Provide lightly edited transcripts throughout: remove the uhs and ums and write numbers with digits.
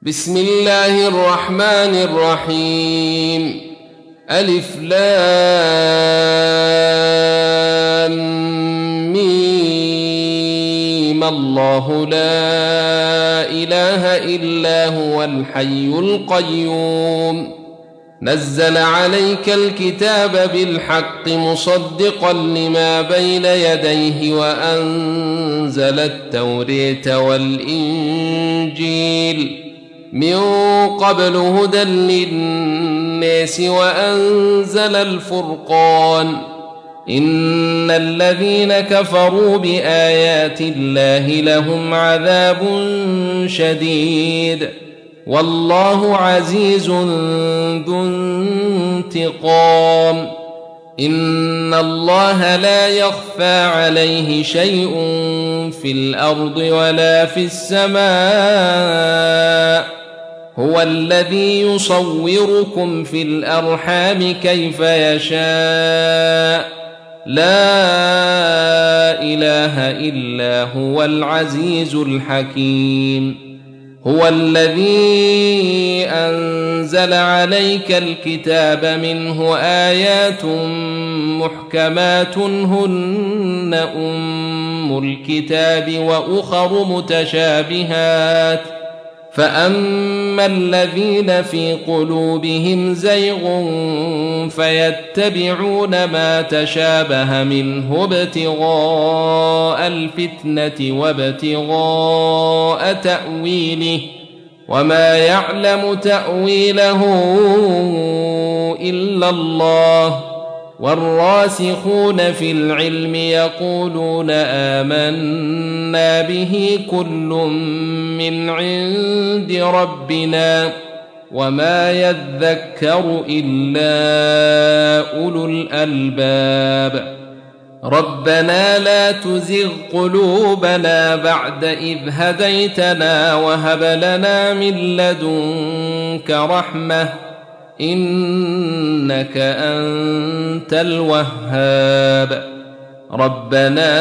بسم الله الرحمن الرحيم. ألف لام ميم. الله لا إله إلا هو الحي القيوم. نزل عليك الكتاب بالحق مصدقا لما بين يديه وأنزل التوراة والإنجيل من قبل هدى للناس وأنزل الفرقان. إن الذين كفروا بآيات الله لهم عذاب شديد والله عزيز ذو انتقام. إن الله لا يخفى عليه شيء في الأرض ولا في السماء. هو الذي يصوركم في الأرحام كيف يشاء. لا إله إلا هو العزيز الحكيم. هو الذي أنزل عليك الكتاب منه آيات محكمات هن أم الكتاب وأخر متشابهات فأما الذين في قلوبهم زيغ فيتبعون ما تشابه منه ابتغاء الفتنة وابتغاء تأويله وما يعلم تأويله إلا الله. والراسخون في العلم يقولون آمنا به كل من عند ربنا وما يذكر إلا أولو الألباب. ربنا لا تزغ قلوبنا بعد إذ هديتنا وهب لنا من لدنك رحمة إنك أنت الوهاب. ربنا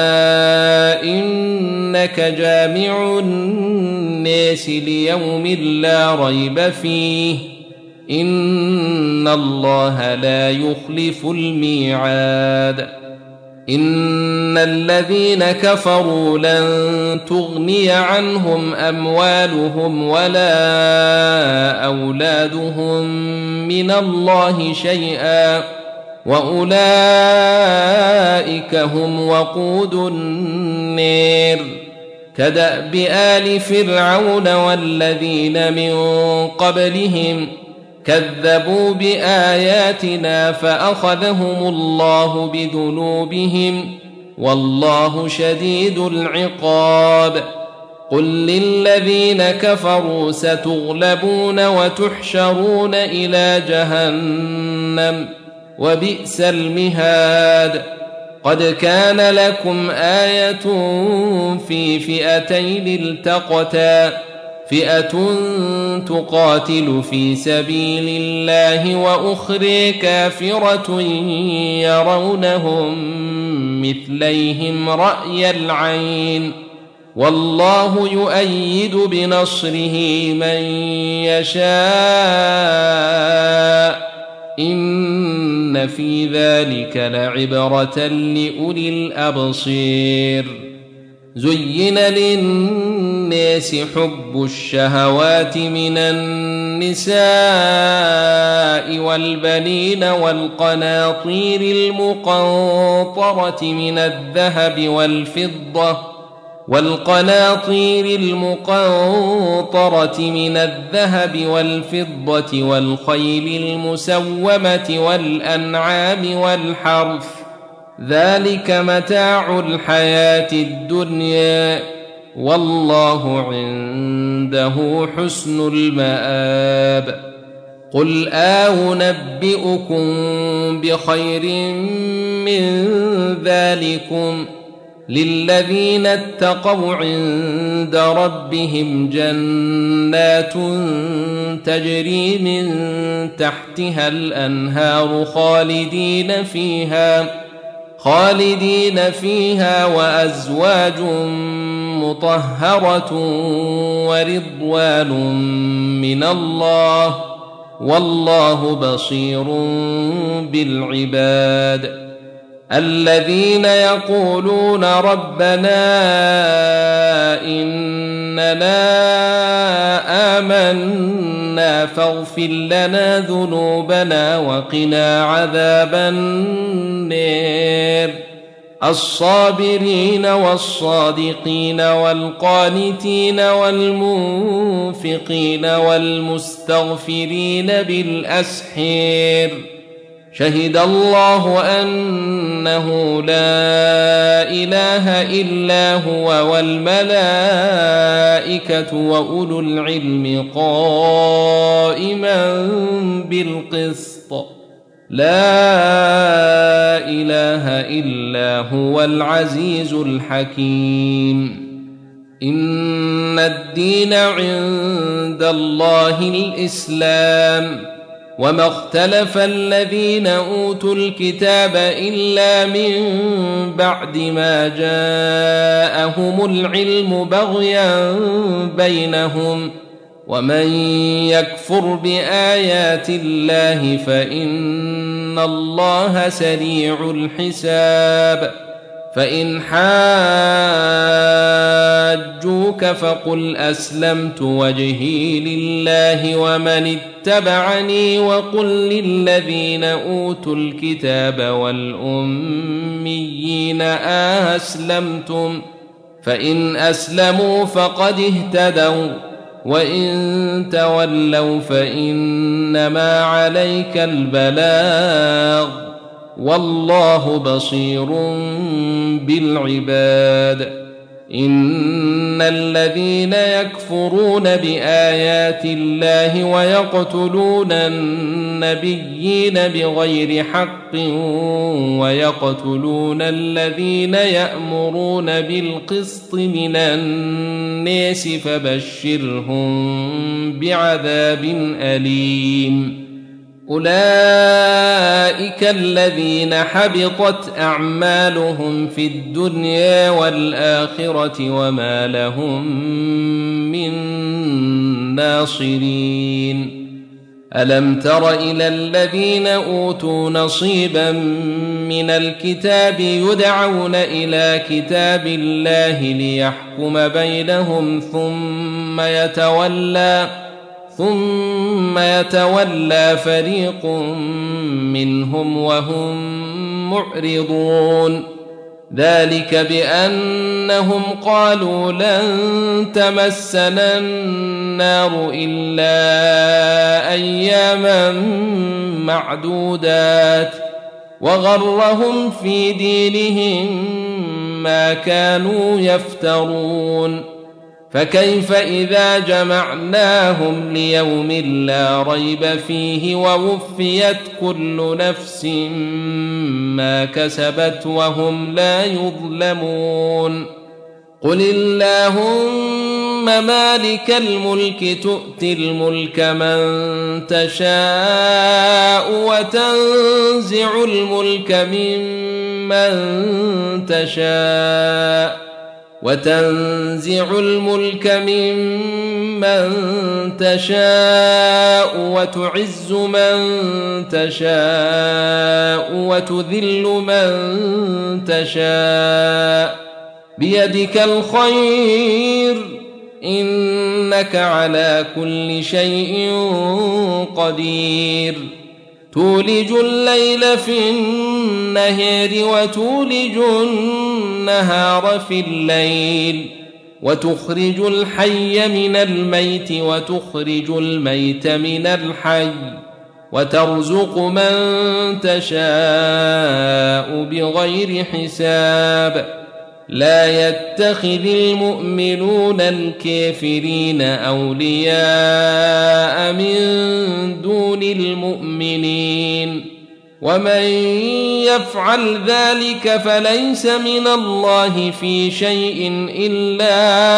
إنك جامع الناس ليوم لا ريب فيه إن الله لا يخلف الميعاد. إن الذين كفروا لن تغني عنهم أموالهم ولا أولادهم من الله شيئا وأولئك هم وقود النار. كدأب آل فرعون والذين من قبلهم كذبوا بآياتنا فأخذهم الله بذنوبهم والله شديد العقاب. قل للذين كفروا ستغلبون وتحشرون إلى جهنم وبئس المهاد. قد كان لكم آية في فئتين التقتا فئة تقاتل في سبيل الله وأخرى كافرة يرونهم مثليهم رأي العين والله يؤيد بنصره من يشاء إن في ذلك لعبرة لأولي الأبصير. زين للناس حب الشهوات من النساء والبنين والقناطير المقنطرة من الذهب والفضة والخيل المسومة والأنعام والحرث ذلك متاع الحياة الدنيا والله عنده حسن المآب. قل أنبئكم بخير من ذلكم للذين اتقوا عند ربهم جنات تجري من تحتها الأنهار خالدين فيها وأزواج مطهرة ورضوان من الله والله بصير بالعباد الذين يقولون ربنا إننا آمنا فاغفر لنا ذنوبنا وقنا عذاب النار الصابرين والصادقين والقانتين والمنفقين والمستغفرين بالأسحار شهد الله أنه لا إله إلا هو والملائكة وأولو العلم قائما بالقسط لا إله إلا هو العزيز الحكيم إن الدين عند الله الإسلام وما اختلف الذين أوتوا الكتاب إلا من بعد ما جاءهم العلم بغيا بينهم ومن يكفر بآيات الله فإن الله سريع الحساب فإن حاجوك فقل أسلمت وجهي لله ومن اتبعني وقل للذين أوتوا الكتاب والأميين أسلمتم فإن أسلموا فقد اهتدوا وإن تولوا فإنما عليك البلاغ والله بصير بالعباد إن الذين يكفرون بآيات الله ويقتلون النبيين بغير حق ويقتلون الذين يأمرون بالقسط من الناس فبشرهم بعذاب أليم أولئك الذين حبطت أعمالهم في الدنيا والآخرة وما لهم من ناصرين ألم تر إلى الذين أوتوا نصيبا من الكتاب يدعون إلى كتاب الله ليحكم بينهم ثم يتولى فريق منهم وهم معرضون ذلك بأنهم قالوا لن تمسنا النار إلا أياما معدودات وغرهم في دينهم ما كانوا يفترون فكيف إذا جمعناهم ليوم لا ريب فيه ووفيت كل نفس ما كسبت وهم لا يظلمون قل اللهم مالك الملك تؤتي الملك من تشاء وتنزع الملك ممن تشاء وتعز من تشاء وتذل من تشاء بيدك الخير إنك على كل شيء قدير تولج الليل في النهار وتولج النهار في الليل وتخرج الحي من الميت وتخرج الميت من الحي وترزق من تشاء بغير حساب لا يتخذ المؤمنون الكافرين أولياء من دون المؤمنين ومن يفعل ذلك فليس من الله في شيء إلا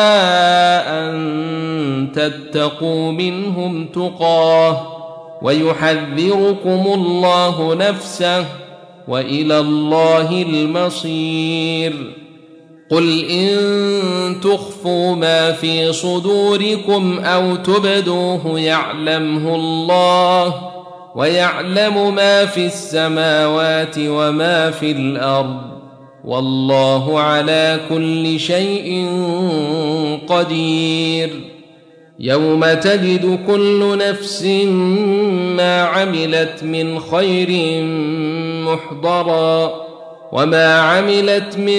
أن تتقوا منهم تقاه ويحذركم الله نفسه وإلى الله المصير قل إن تخفوا ما في صدوركم أو تبدوه يعلمه الله ويعلم ما في السماوات وما في الأرض والله على كل شيء قدير. يوم تجد كل نفس ما عملت من خير محضرا وما عملت من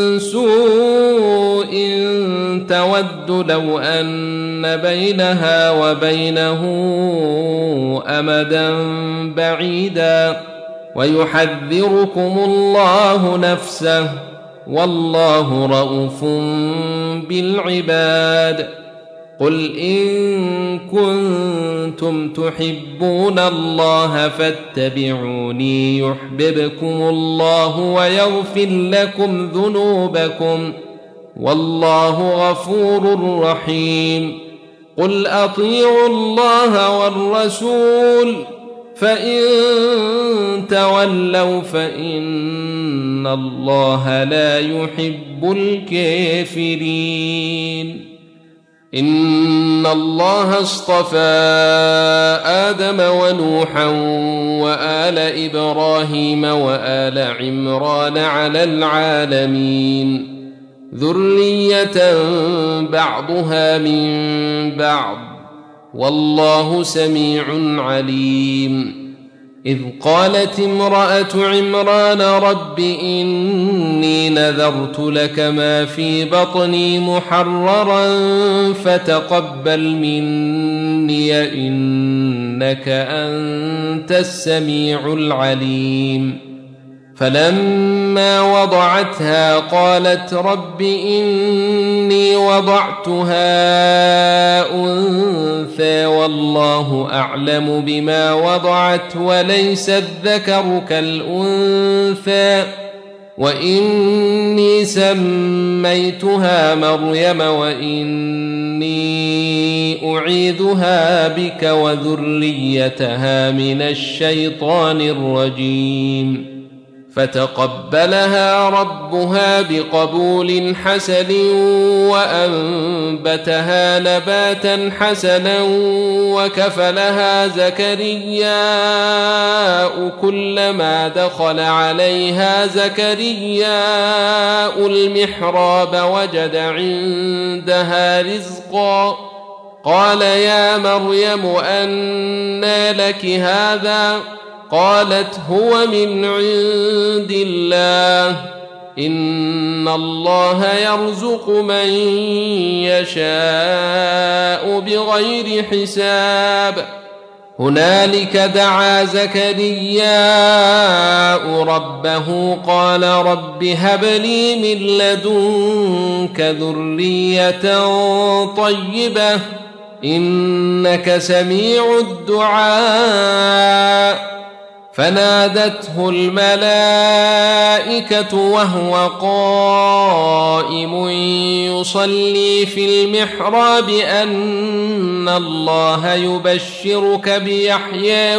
سوء تود لو أن بينها وبينه أمدا بعيدا ويحذركم الله نفسه والله رءوف بالعباد. قل إن كنتم تحبون الله فاتبعوني يحببكم الله ويغفر لكم ذنوبكم والله غفور رحيم. قل أطيعوا الله والرسول فإن تولوا فإن الله لا يحب الكافرين. إن الله اصطفى آدم ونوحا وآل إبراهيم وآل عمران على العالمين ذرية بعضها من بعض والله سميع عليم. إذ قالت امرأة عمران رب إني نذرت لك ما في بطني محررا فتقبل مني إنك أنت السميع العليم. فلما وضعتها قالت رب إني وضعتها أنثى والله أعلم بما وضعت وليس الذكر كالأنثى وإني سميتها مريم وإني أعيذها بك وذريتها من الشيطان الرجيم. فتقبلها ربها بقبول حسن وأنبتها نباتا حسنا وكفلها زكرياء كلما دخل عليها زكرياء المحراب وجد عندها رزقا قال يا مريم أنى لك هذا قالت هو من عند الله إن الله يرزق من يشاء بغير حساب. هنالك دعا زكرياء ربه قال رب هب لي من لدنك ذرية طيبة إنك سميع الدعاء. فنادته الملائكة وهو قائم يصلي في المحراب أن الله يبشرك بيحيى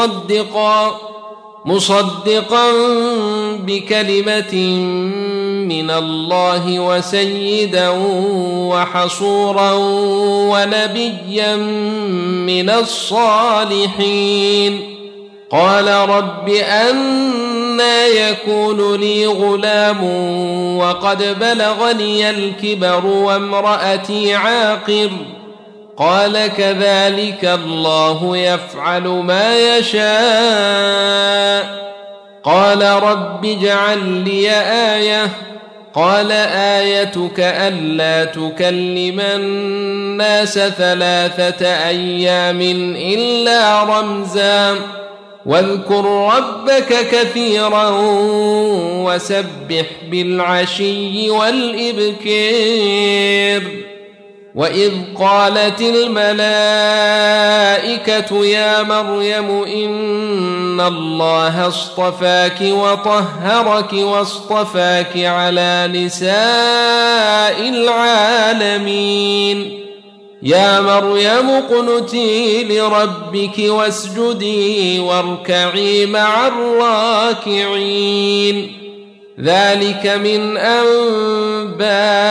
مصدقا بكلمة من الله وسيدا وحصورا ونبيا من الصالحين. قال رب أنى يكون لي غلام وقد بلغني الكبر وامرأتي عاقر قال كذلك الله يفعل ما يشاء. قال رب اجعل لي آية قال آيتك ألا تكلم الناس 3 أيام إلا رمزا واذكر ربك كثيرا وسبح بالعشي والإبكار. وإذ قالت الملائكة يا مريم إن الله اصطفاك وطهرك واصطفاك على نساء العالمين. يا مريم اقنتي لربك واسجدي واركعي مع الراكعين. ذلك من أنباء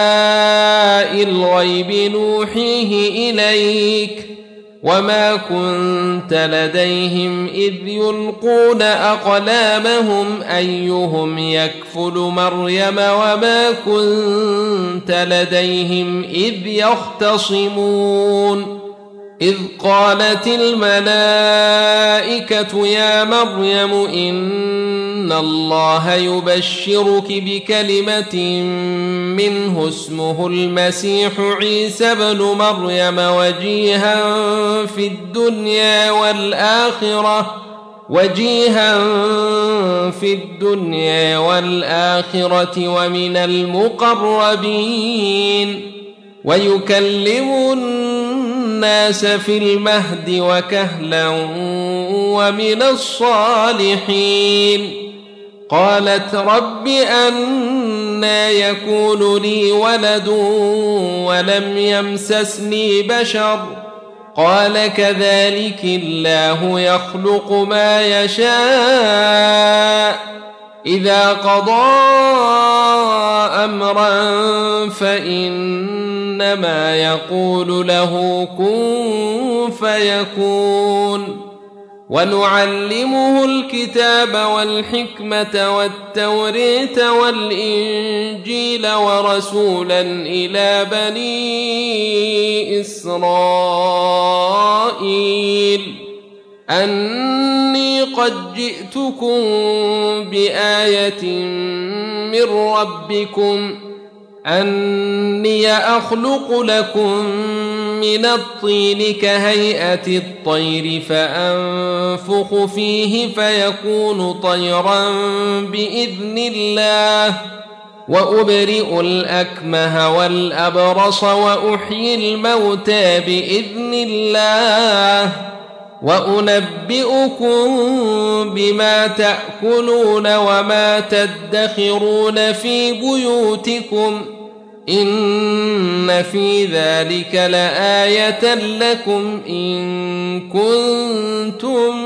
الغيب نوحيه إليك وما كنت لديهم إذ يلقون أقلامهم أيهم يكفل مريم وما كنت لديهم إذ يختصمون إذ قالت الملائكة يا مريم إن الله يبشرك بكلمة منه اسمه المسيح عيسى بن مريم وجيها في الدنيا والآخرة ومن المقربين ويكلم الناس في المهد وكهلا ومن الصالحين قالت رب أنى يكون لي ولد ولم يمسسني بشر قال كذلك الله يخلق ما يشاء إذا قضى أمرا فإنما يقول له كن فيكون ونعلمه الكتاب والحكمة والتورية والإنجيل ورسولا إلى بني إسرائيل أني قد جئتكم بآية من ربكم أني أخلق لكم من الطين كهيئة الطير فأنفخ فيه فيكون طيرا بإذن الله وأبرئ الأكمه والأبرص وأحيي الموتى بإذن الله وأنبئكم بما تأكلون وما تدخرون في بيوتكم إن في ذلك لآية لكم إن كنتم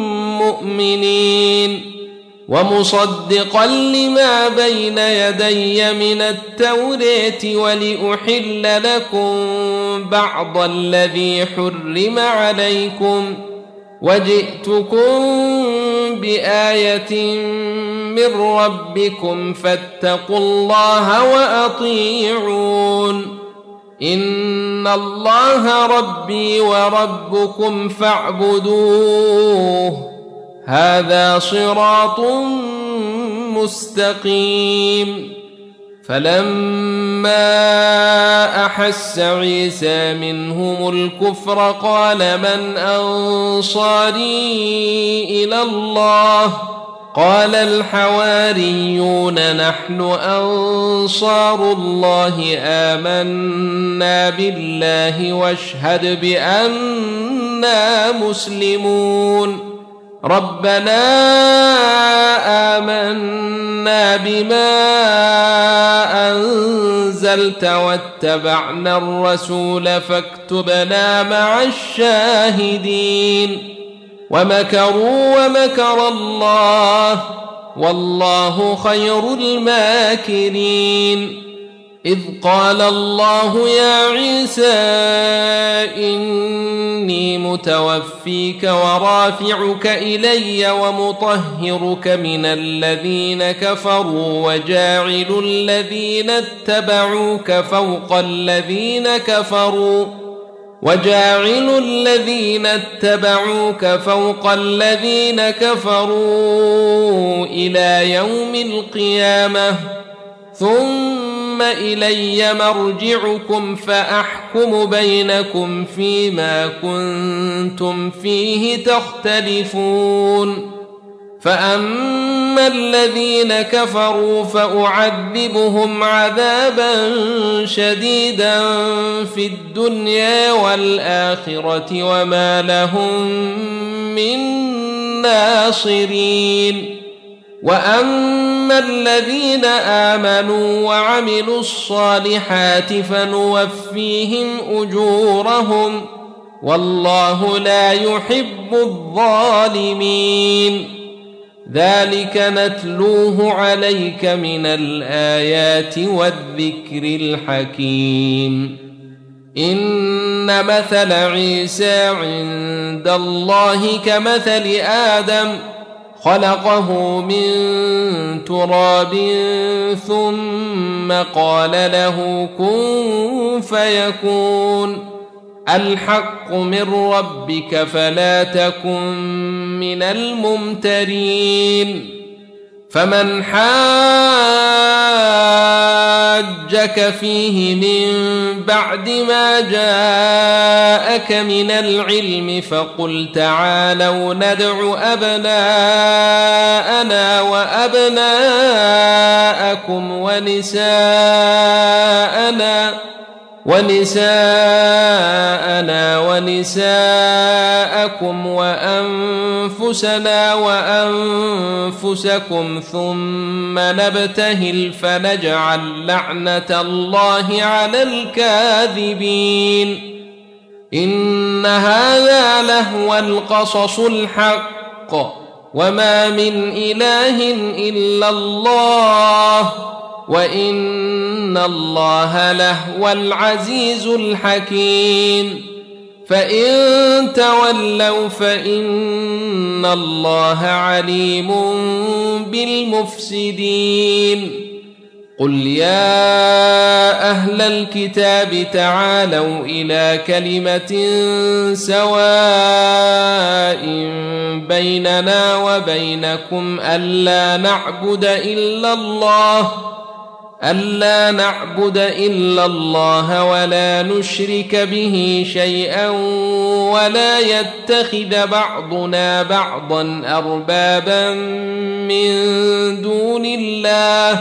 مؤمنين ومصدقا لما بين يدي من التوراة ولأحل لكم بعض الذي حرم عليكم وجئتكم بآية من ربكم فاتقوا الله وأطيعون إن الله ربي وربكم فاعبدوه هذا صراط مستقيم فلما أحس عيسى منهم الكفر قال من أنصاري إلى الله قال الحواريون نحن أنصار الله آمنا بالله واشهد بأننا مسلمون ربنا آمنا بما أنزلت واتبعنا الرسول فاكتبنا مع الشاهدين ومكروا ومكر الله والله خير الماكرين إذ قال الله يا عيسى إني متوفيك ورافعك إلي ومطهرك من الذين كفروا وجاعل الذين اتبعوك فوق الذين كفروا إلى يوم القيامة ثم إلي مرجعكم فأحكم بينكم فيما كنتم فيه تختلفون فأما الذين كفروا فأعذبهم عذابا شديدا في الدنيا والآخرة وما لهم من ناصرين وأما الذين آمنوا وعملوا الصالحات فنوفيهم أجورهم والله لا يحب الظالمين ذلك نتلوه عليك من الآيات والذكر الحكيم. إن مثل عيسى عند الله كمثل آدم خلقه من تراب ثم قال له كن فيكون. الحق من ربك فلا تكن من الممترين. فمن حاجك فيه من بعد ما جاءك من العلم فقل تعالوا ندع أبناءنا وأبناءكم ونساءنا ونساءكم وأنفسنا وأنفسكم ثم نبتهل فنجعل لعنة الله على الكاذبين. إن هذا لهو القصص الحق وما من إله إلا الله وإن الله لهو العزيز الحكيم. فإن تولوا فإن الله عليم بالمفسدين. قل يا أهل الكتاب تعالوا إلى كلمة سواء بيننا وبينكم ألا نعبد إلا الله ولا نشرك به شيئا ولا يتخذ بعضنا بعضا أربابا من دون الله.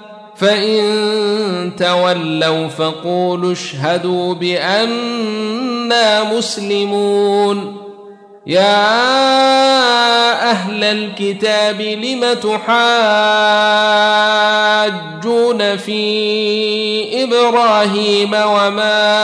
فإن تولوا فقولوا اشهدوا بأننا مسلمون. يا أهل الكتاب لم تحاجون في إبراهيم وما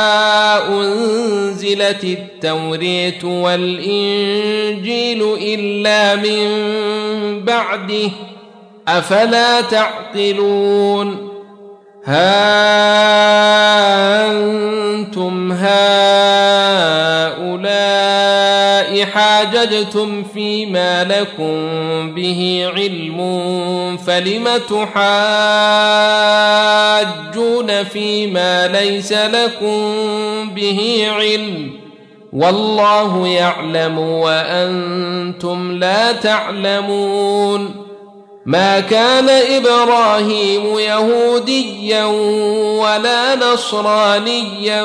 أنزلت التوراة والإنجيل إلا من بعده أفلا تعقلون. ها أنتم هؤلاء حاججتم فيما لكم به علم فلم تحاجون فيما ليس لكم به علم والله يعلم وأنتم لا تعلمون. ما كان إبراهيم يهوديا ولا نصرانيا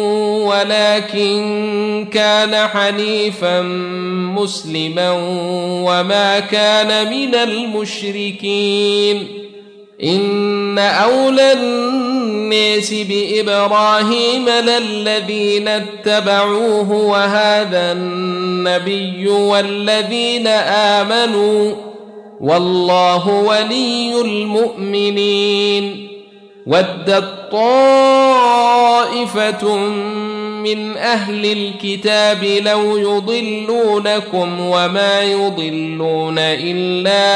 ولكن كان حنيفا مسلما وما كان من المشركين. إن أولى الناس بإبراهيم للذين اتبعوه وهذا النبي والذين آمنوا والله ولي المؤمنين. ودت طائفة من أهل الكتاب لو يضلونكم وما يضلون إلا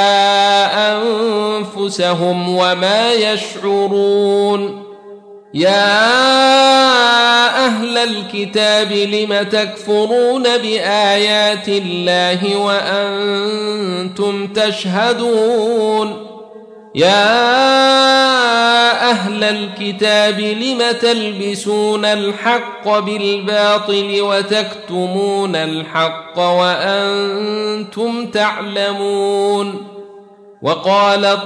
أنفسهم وما يشعرون. يا أهل الكتاب لم تكفرون بآيات الله وأنتم تشهدون. يا أهل الكتاب لم تلبسون الحق بالباطل وتكتمون الحق وأنتم تعلمون. وقالت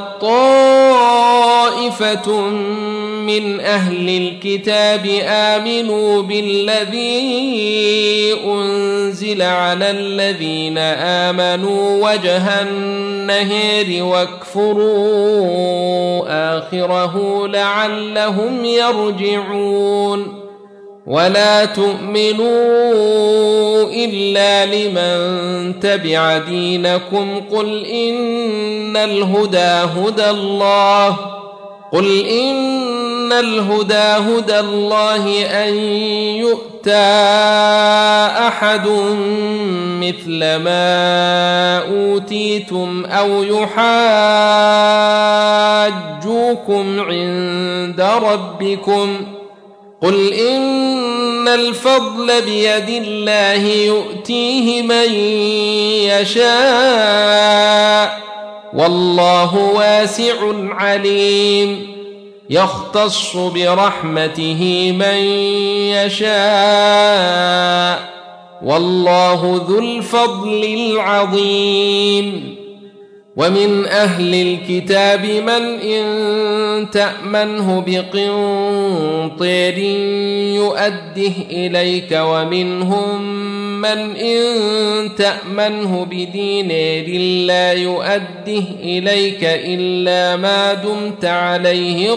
طائفة من أهل الكتاب آمنوا بالذي أنزل على الذين آمنوا وجه النهار واكفروا آخره لعلهم يرجعون. ولا تؤمنوا إلا لمن تبع دينكم قل إن الهدى هدى الله أن يؤتى أحد مثل ما أوتيتم أو يحاجوكم عند ربكم قل إن الفضل بيد الله يؤتيه من يشاء والله واسع عليم يختص برحمته من يشاء والله ذو الفضل العظيم ومن أهل الكتاب من إن تأمنه بقنطير يؤده إليك ومنهم من إن تأمنه بدينار لا يؤده إليك إلا ما دمت عليه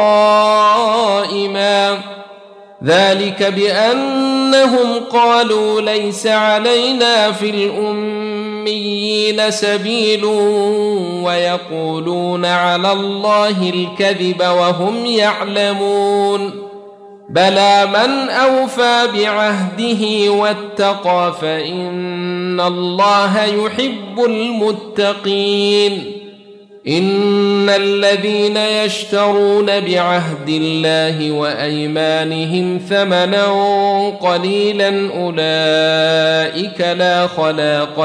قائما ذلك بأنهم قالوا ليس علينا في الأميين سبيل ويقولون على الله الكذب وهم يعلمون بلى من أوفى بعهده واتقى فإن الله يحب المتقين إن الذين يشترون بعهد الله وأيمانهم ثمنا قليلا أولئك لا خلاق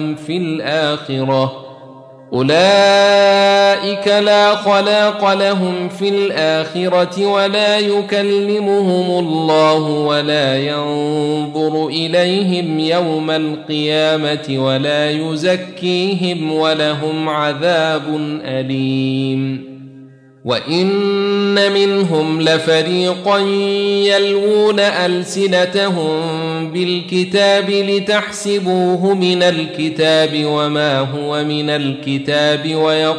لهم في الآخرة ولا يكلمهم الله ولا ينظر إليهم يوم القيامة ولا يزكيهم ولهم عذاب أليم وإن منهم لفريقا يلوون ألسنتهم بالكتاب لتحسبوه من الكتاب وما هو من الكتاب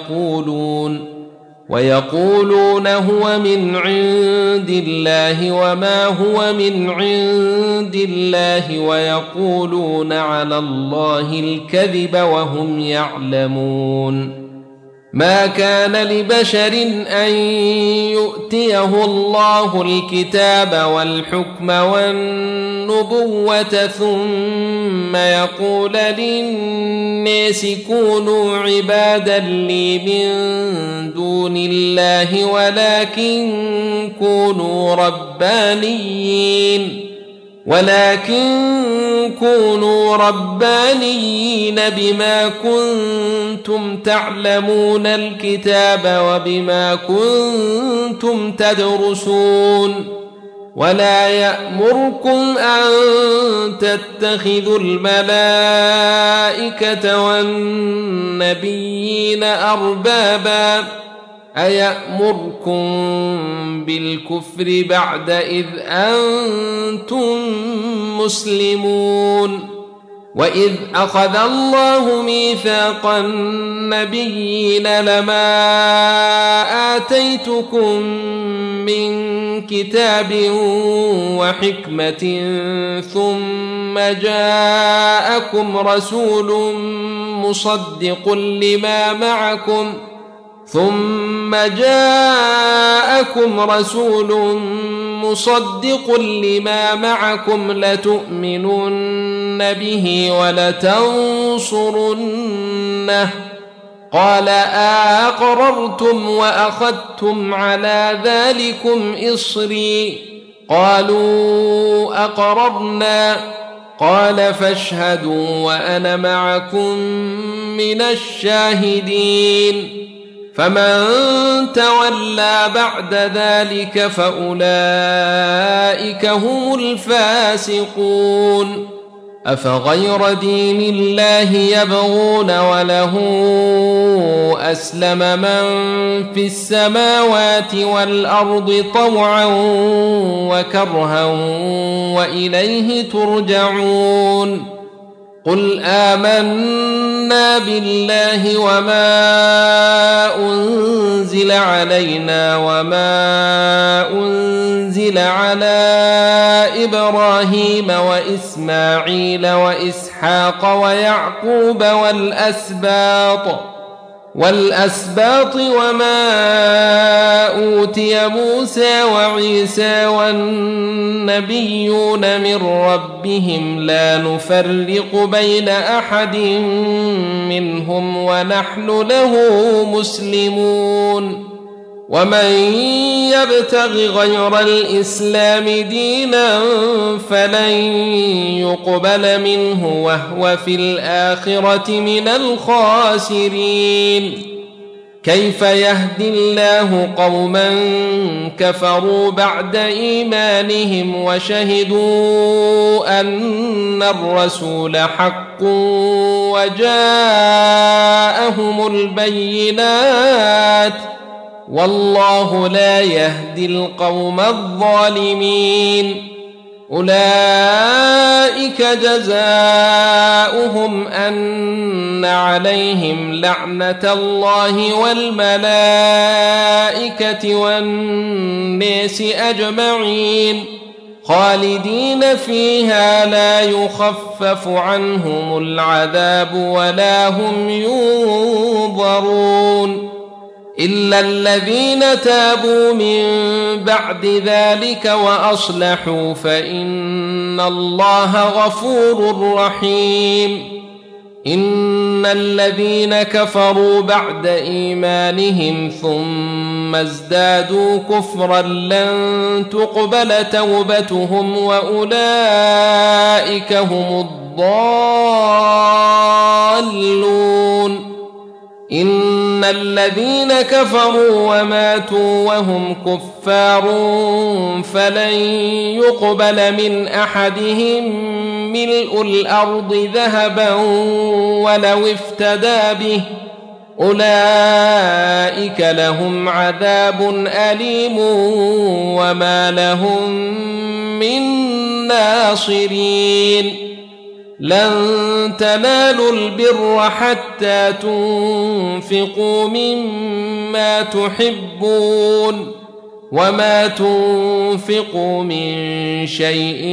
ويقولون هو من عند الله وما هو من عند الله ويقولون على الله الكذب وهم يعلمون ما كان لبشر أن يؤتيه الله الكتاب والحكم والنبوة ثم يقول للناس كونوا عبادا لي من دون الله ولكن كونوا ربانيين بما كنتم تعلمون الكتاب وبما كنتم تدرسون ولا يأمركم أن تتخذوا الملائكة والنبيين أربابا أيأمركم بالكفر بعد إذ أنتم مسلمون وإذ أخذ الله ميثاق النبيين لما آتيتكم من كتاب وحكمة ثم جاءكم رسول مصدق لما معكم لتؤمنن به ولتنصرنه قال أأقررتم وأخذتم على ذلكم إصري قالوا أقررنا قال فاشهدوا وأنا معكم من الشاهدين فمن تولى بعد ذلك فأولئك هم الفاسقون أفغير دين الله يبغون وله أسلم من في السماوات والأرض طوعا وكرها وإليه ترجعون قل آمنا بالله وما أنزل علينا وما أنزل على إبراهيم وإسماعيل وإسحاق ويعقوب والأسباط وما أوتي موسى وعيسى والنبيون من ربهم لا نفرق بين أحد منهم ونحن له مسلمون ومن يبتغ غير الإسلام دينا فلن يقبل منه وهو في الآخرة من الخاسرين كيف يهدي الله قوما كفروا بعد إيمانهم وشهدوا أن الرسول حق وجاءهم البينات والله لا يهدي القوم الظالمين أولئك جزاؤهم أن عليهم لعنة الله والملائكة والناس أجمعين خالدين فيها لا يخفف عنهم العذاب ولا هم ينظرون إلا الذين تابوا من بعد ذلك وأصلحوا فإن الله غفور رحيم إن الذين كفروا بعد إيمانهم ثم ازدادوا كفرا لن تقبل توبتهم وأولئك هم الضالون إن الذين كفروا وماتوا وهم كفار فلن يقبل من أحدهم ملء الأرض ذهبا ولو افتدى به أولئك لهم عذاب أليم وما لهم من ناصرين لن تنالوا البر حتى تنفقوا مما تحبون وما تنفقوا من شيء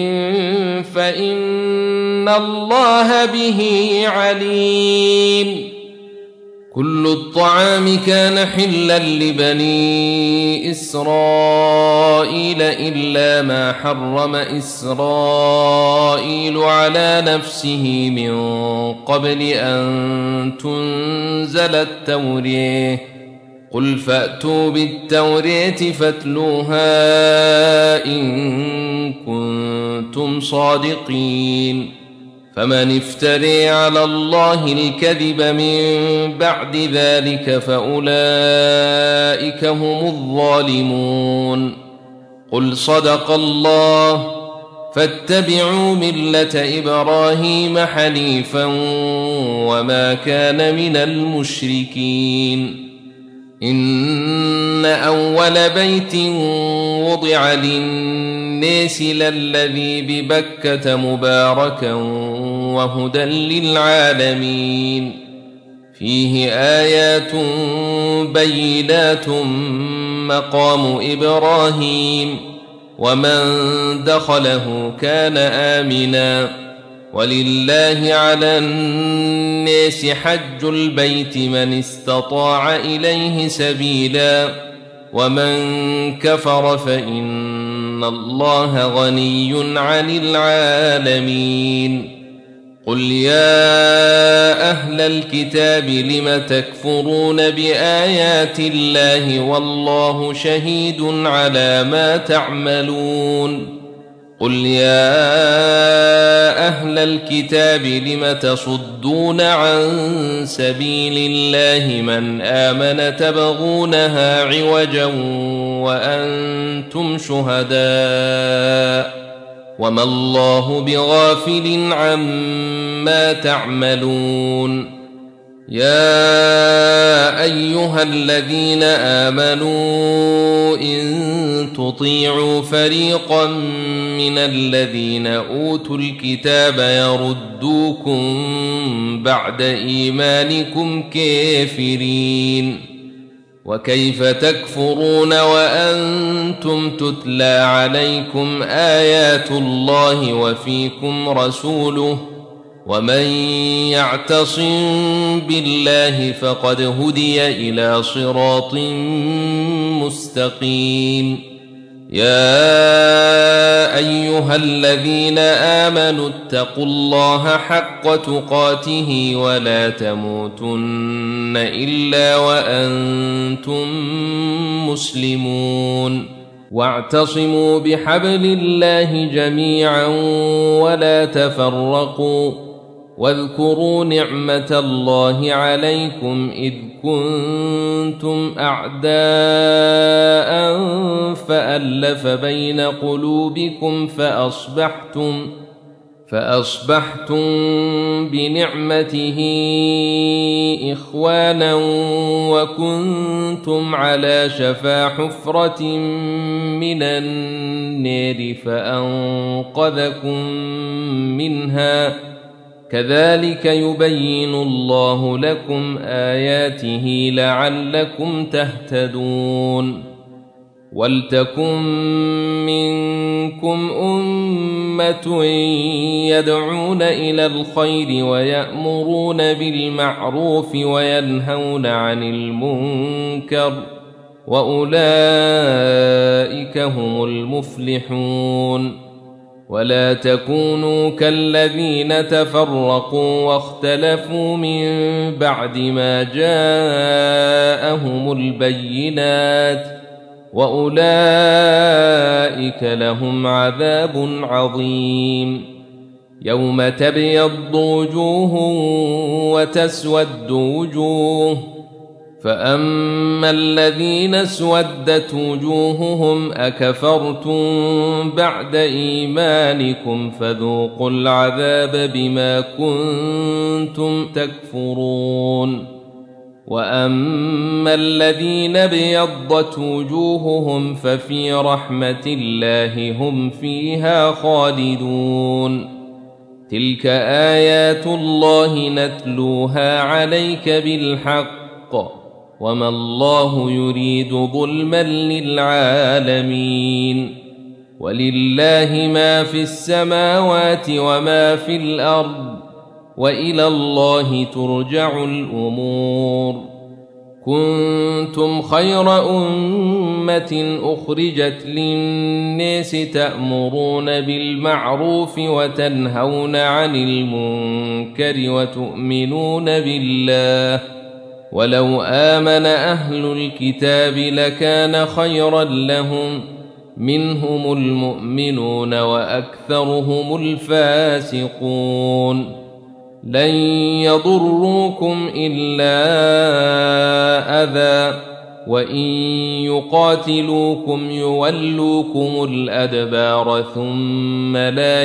فإن الله به عليم كل الطعام كان حلا لبني إسرائيل إلا ما حرم إسرائيل على نفسه من قبل أن تنزل التوراة قل فأتوا بالتوراة فاتلوها إن كنتم صادقين فمن افتري على الله الكذب من بعد ذلك فأولئك هم الظالمون قل صدق الله فاتبعوا ملة إبراهيم حنيفا وما كان من المشركين إن أول بيت وضع للناس للذي ببكة مباركا وهدى للعالمين فيه آيات بينات مقام إبراهيم ومن دخله كان آمنا ولله على الناس حج البيت من استطاع إليه سبيلا ومن كفر فإن الله غني عن العالمين قل يا أهل الكتاب لم تكفرون بآيات الله والله شهيد على ما تعملون قل يا أهل الكتاب لم تصدون عن سبيل الله من آمن تبغونها عوجا وأنتم شهداء وما الله بغافل عما تعملون يا أيها الذين آمنوا إن تطيعوا فريقا من الذين أوتوا الكتاب يردوكم بعد إيمانكم كافرين وكيف تكفرون وأنتم تتلى عليكم آيات الله وفيكم رسوله ومن يعتصم بالله فقد هدي إلى صراط مستقيم. يا أيها الذين آمنوا اتقوا الله حق تقاته ولا تموتن إلا وأنتم مسلمون. واعتصموا بحبل الله جميعا ولا تفرقوا. واذكروا نعمة الله عليكم إذ كنتم أعداء فألف بين قلوبكم فأصبحتم بنعمته إخوانا وكنتم على شفا حفرة من النار فأنقذكم منها. كذلك يبين الله لكم آياته لعلكم تهتدون. ولتكن منكم أمة يدعون إلى الخير ويأمرون بالمعروف وينهون عن المنكر وأولئك هم المفلحون. ولا تكونوا كالذين تفرقوا واختلفوا من بعد ما جاءهم البينات وأولئك لهم عذاب عظيم. يوم تبيض وجوه وتسود وجوه فأما الذين اسودت وجوههم أكفرتم بعد إيمانكم فذوقوا العذاب بما كنتم تكفرون. وأما الذين ابيضت وجوههم ففي رحمة الله هم فيها خالدون. تلك آيات الله نتلوها عليك بالحق وما الله يريد ظلما للعالمين. ولله ما في السماوات وما في الأرض وإلى الله ترجع الأمور. كنتم خير أمة أخرجت للناس تأمرون بالمعروف وتنهون عن المنكر وتؤمنون بالله. ولو آمن أهل الكتاب لكان خيرا لهم منهم المؤمنون وأكثرهم الفاسقون. لن يضروكم إلا أذى وإن يقاتلوكم يولوكم الأدبار ثم لا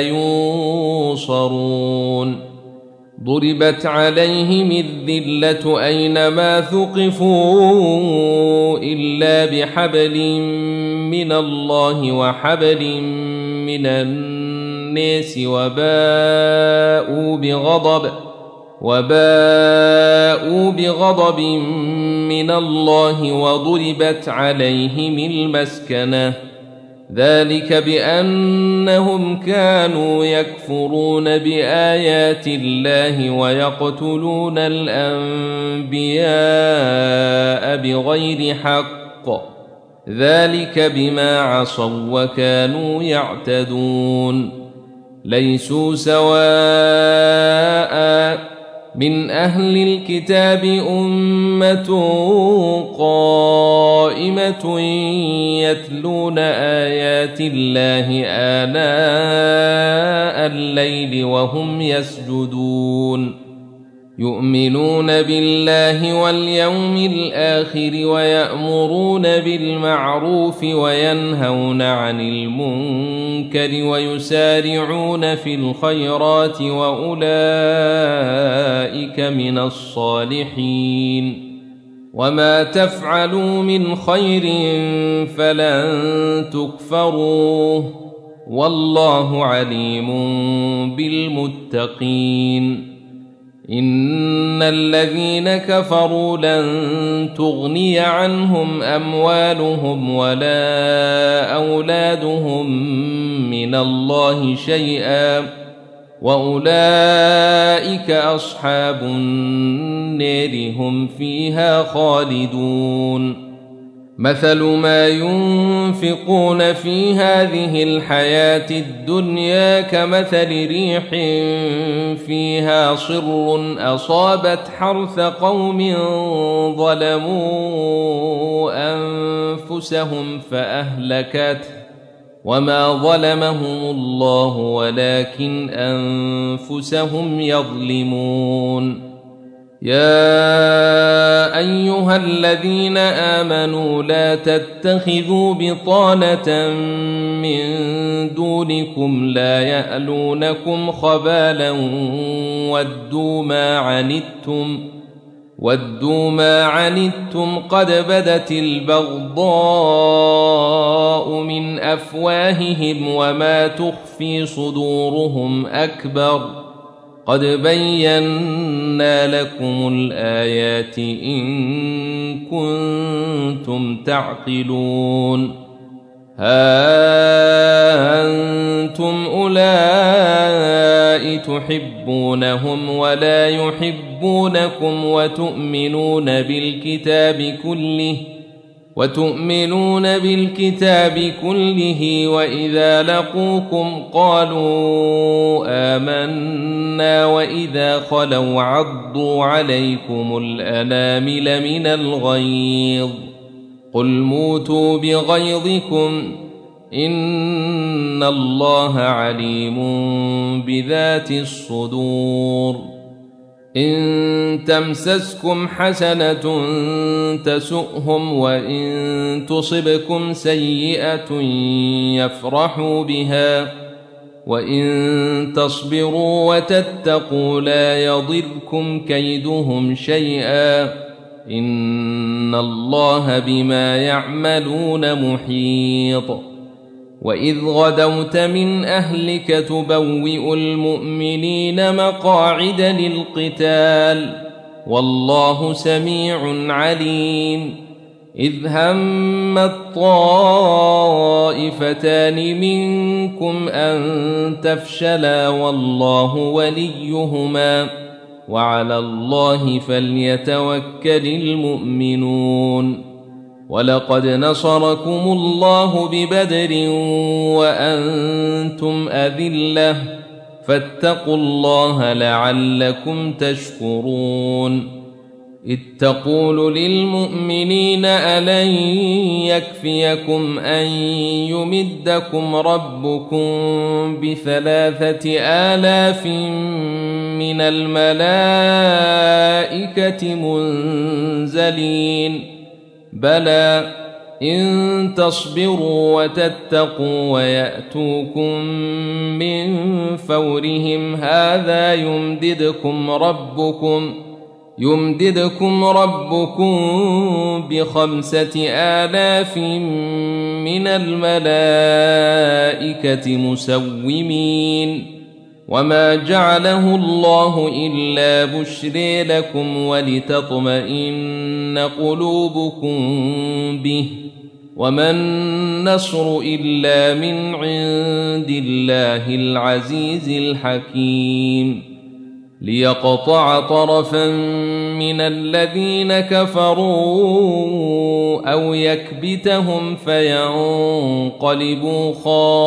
ينصرون. ضربت عليهم الذلة أينما ثقفوا إلا بحبل من الله وحبل من الناس وباءوا بغضب من الله وضربت عليهم المسكنة. ذلك بأنهم كانوا يكفرون بآيات الله ويقتلون الأنبياء بغير حق. ذلك بما عصوا وكانوا يعتدون. ليسوا سواء من أهل الكتاب أمة قائمة يتلون آيات الله آناء الليل وهم يسجدون. يؤمنون بالله واليوم الآخر ويأمرون بالمعروف وينهون عن المنكر ويسارعون في الخيرات وأولئك من الصالحين. وما تفعلوا من خير فلن تكفروه والله عليم بالمتقين. إن الذين كفروا لن تغني عنهم أموالهم ولا أولادهم من الله شيئا وأولئك أصحاب النار هم فيها خالدون مثل ما ينفقون في هذه الحياة الدنيا كمثل ريح فيها صر أصابت حرث قوم ظلموا أنفسهم فأهلكته وما ظلمهم الله ولكن أنفسهم يظلمون يا أيها الذين آمنوا لا تتخذوا بطانة من دونكم لا يألونكم خبالا ودوا ما عنتم قد بدت البغضاء من أفواههم وما تخفي صدورهم أكبر قد بينا لكم الآيات إن كنتم تعقلون ها أنتم أولئك تحبونهم ولا يحبونكم وتؤمنون بالكتاب كله وإذا لقوكم قالوا آمنا وإذا خلوا عضوا عليكم الأنامل من الغيظ قل موتوا بغيظكم إن الله عليم بذات الصدور إن تمسسكم حسنة تسؤهم وإن تصبكم سيئة يفرحوا بها وإن تصبروا وتتقوا لا يضركم كيدهم شيئا إن الله بما يعملون محيط وإذ غدوت من أهلك تبوئ المؤمنين مقاعد للقتال والله سميع عليم إذ هم الطائفتان منكم أن تفشلا والله وليهما وعلى الله فليتوكل المؤمنون ولقد نصركم الله ببدر وأنتم أذلة فاتقوا الله لعلكم تشكرون إذ تقول للمؤمنين ألن يكفيكم أن يمدكم ربكم ب3,000 من الملائكة منزلين بلى إن تصبروا وتتقوا ويأتوكم من فورهم هذا يمددكم ربكم ب5,000 من الملائكة مسومين وما جعله الله إلا بشرى لكم ولتطمئن قلوبكم به وما النصر إلا من عند الله العزيز الحكيم ليقطع طرفا من الذين كفروا أو يكبتهم فينقلبوا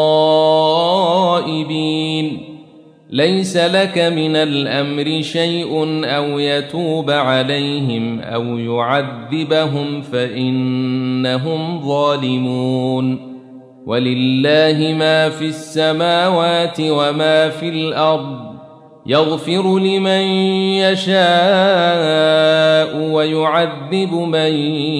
خائبين ليس لك من الأمر شيء أو يتوب عليهم أو يعذبهم فإنهم ظالمون ولله ما في السماوات وما في الأرض يغفر لمن يشاء ويعذب من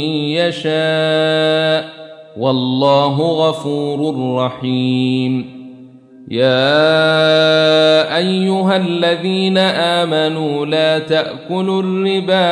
يشاء والله غفور رحيم يا أيها الذين آمنوا لا تأكلوا الربا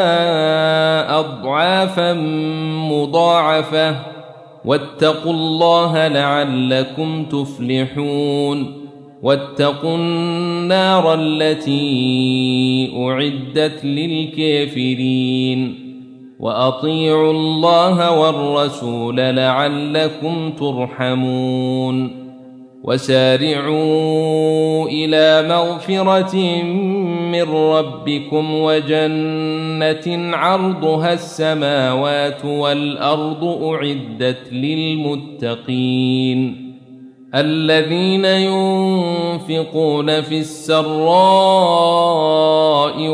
أضعافا مضاعفة واتقوا الله لعلكم تفلحون واتقوا النار التي أعدت للكافرين وأطيعوا الله والرسول لعلكم ترحمون وسارعوا إلى مغفرة من ربكم وجنة عرضها السماوات والأرض أعدت للمتقين الذين ينفقون في السراء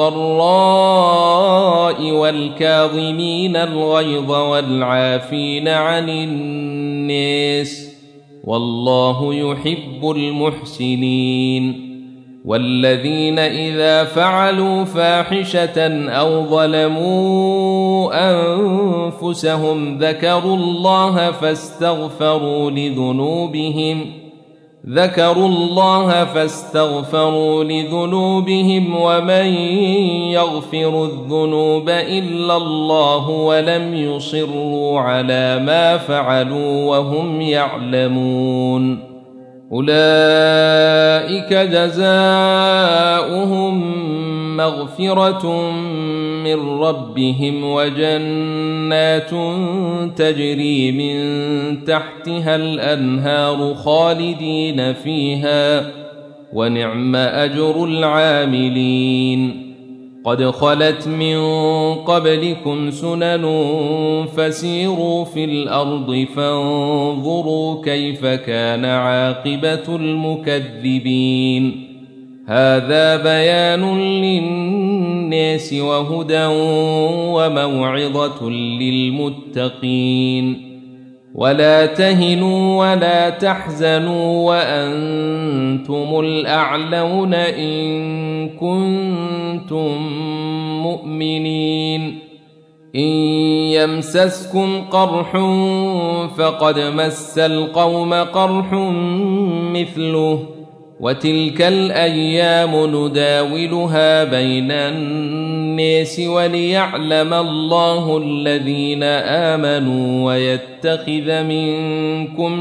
والضراء والكاظمين الغيظ والعافين عن الناس والله يحب المحسنين والذين إذا فعلوا فاحشة أو ظلموا أنفسهم ذكروا الله فاستغفروا لذنوبهم ومن يغفر الذنوب إلا الله ولم يصروا على ما فعلوا وهم يعلمون أولئك جزاؤهم مغفرة من ربهم وجنات تجري من تحتها الأنهار خالدين فيها ونعم أجر العاملين قد خلت من قبلكم سنن فسيروا في الأرض فانظروا كيف كان عاقبة المكذبين هذا بيان للناس وهدى وموعظة للمتقين ولا تهنوا ولا تحزنوا وأنتم الأعلون إن كنتم مؤمنين إن يمسسكم قرح فقد مس القوم قرح مثله وتلك الأيام نداولها بين الناس وليعلم الله الذين آمنوا ويتخذ منكم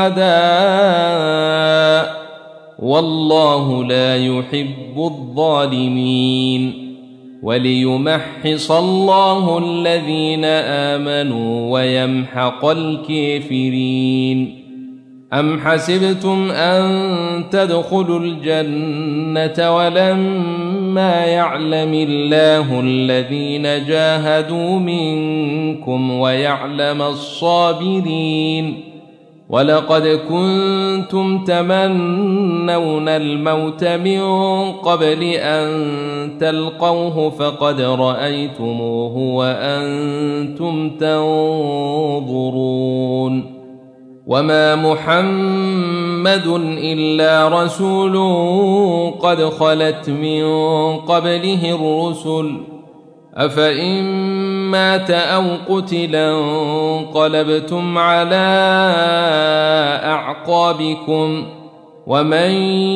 شهداء والله لا يحب الظالمين وليمحص الله الذين آمنوا ويمحق الكافرين أم حسبتم أن تدخلوا الجنة ولما يعلم الله الذين جاهدوا منكم ويعلم الصابرين ولقد كنتم تمنون الموت من قبل أن تلقوه فقد رأيتموه وأنتم تنظرون وما محمد إلا رسول قد خلت من قبله الرسل أفإن مات أو قتلا انقلبتم على أعقابكم ومن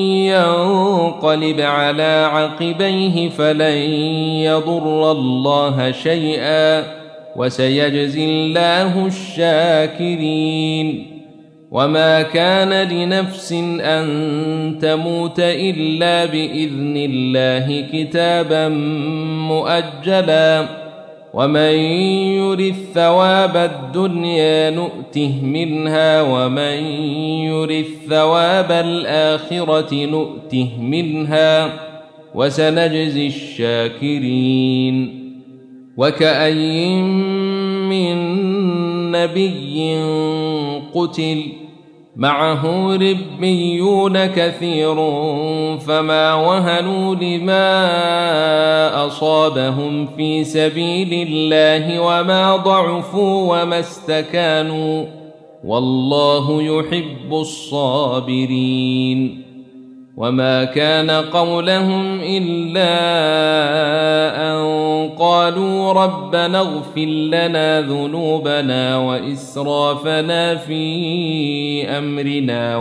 ينقلب على عقبيه فلن يضر الله شيئا وسيجزي الله الشاكرين وما كان لنفس أن تموت إلا بإذن الله كتابا مؤجلا ومن يرد ثواب الدنيا نؤته منها ومن يرد ثواب الآخرة نؤته منها وسنجزي الشاكرين وكأي من نبي قتل معه ربيون كثير فما وهنوا لما أصابهم في سبيل الله وما ضعفوا وما استكانوا والله يحب الصابرين وما كان قولهم إلا أن قالوا ربنا اغفر لنا ذنوبنا وإسرافنا في أمرنا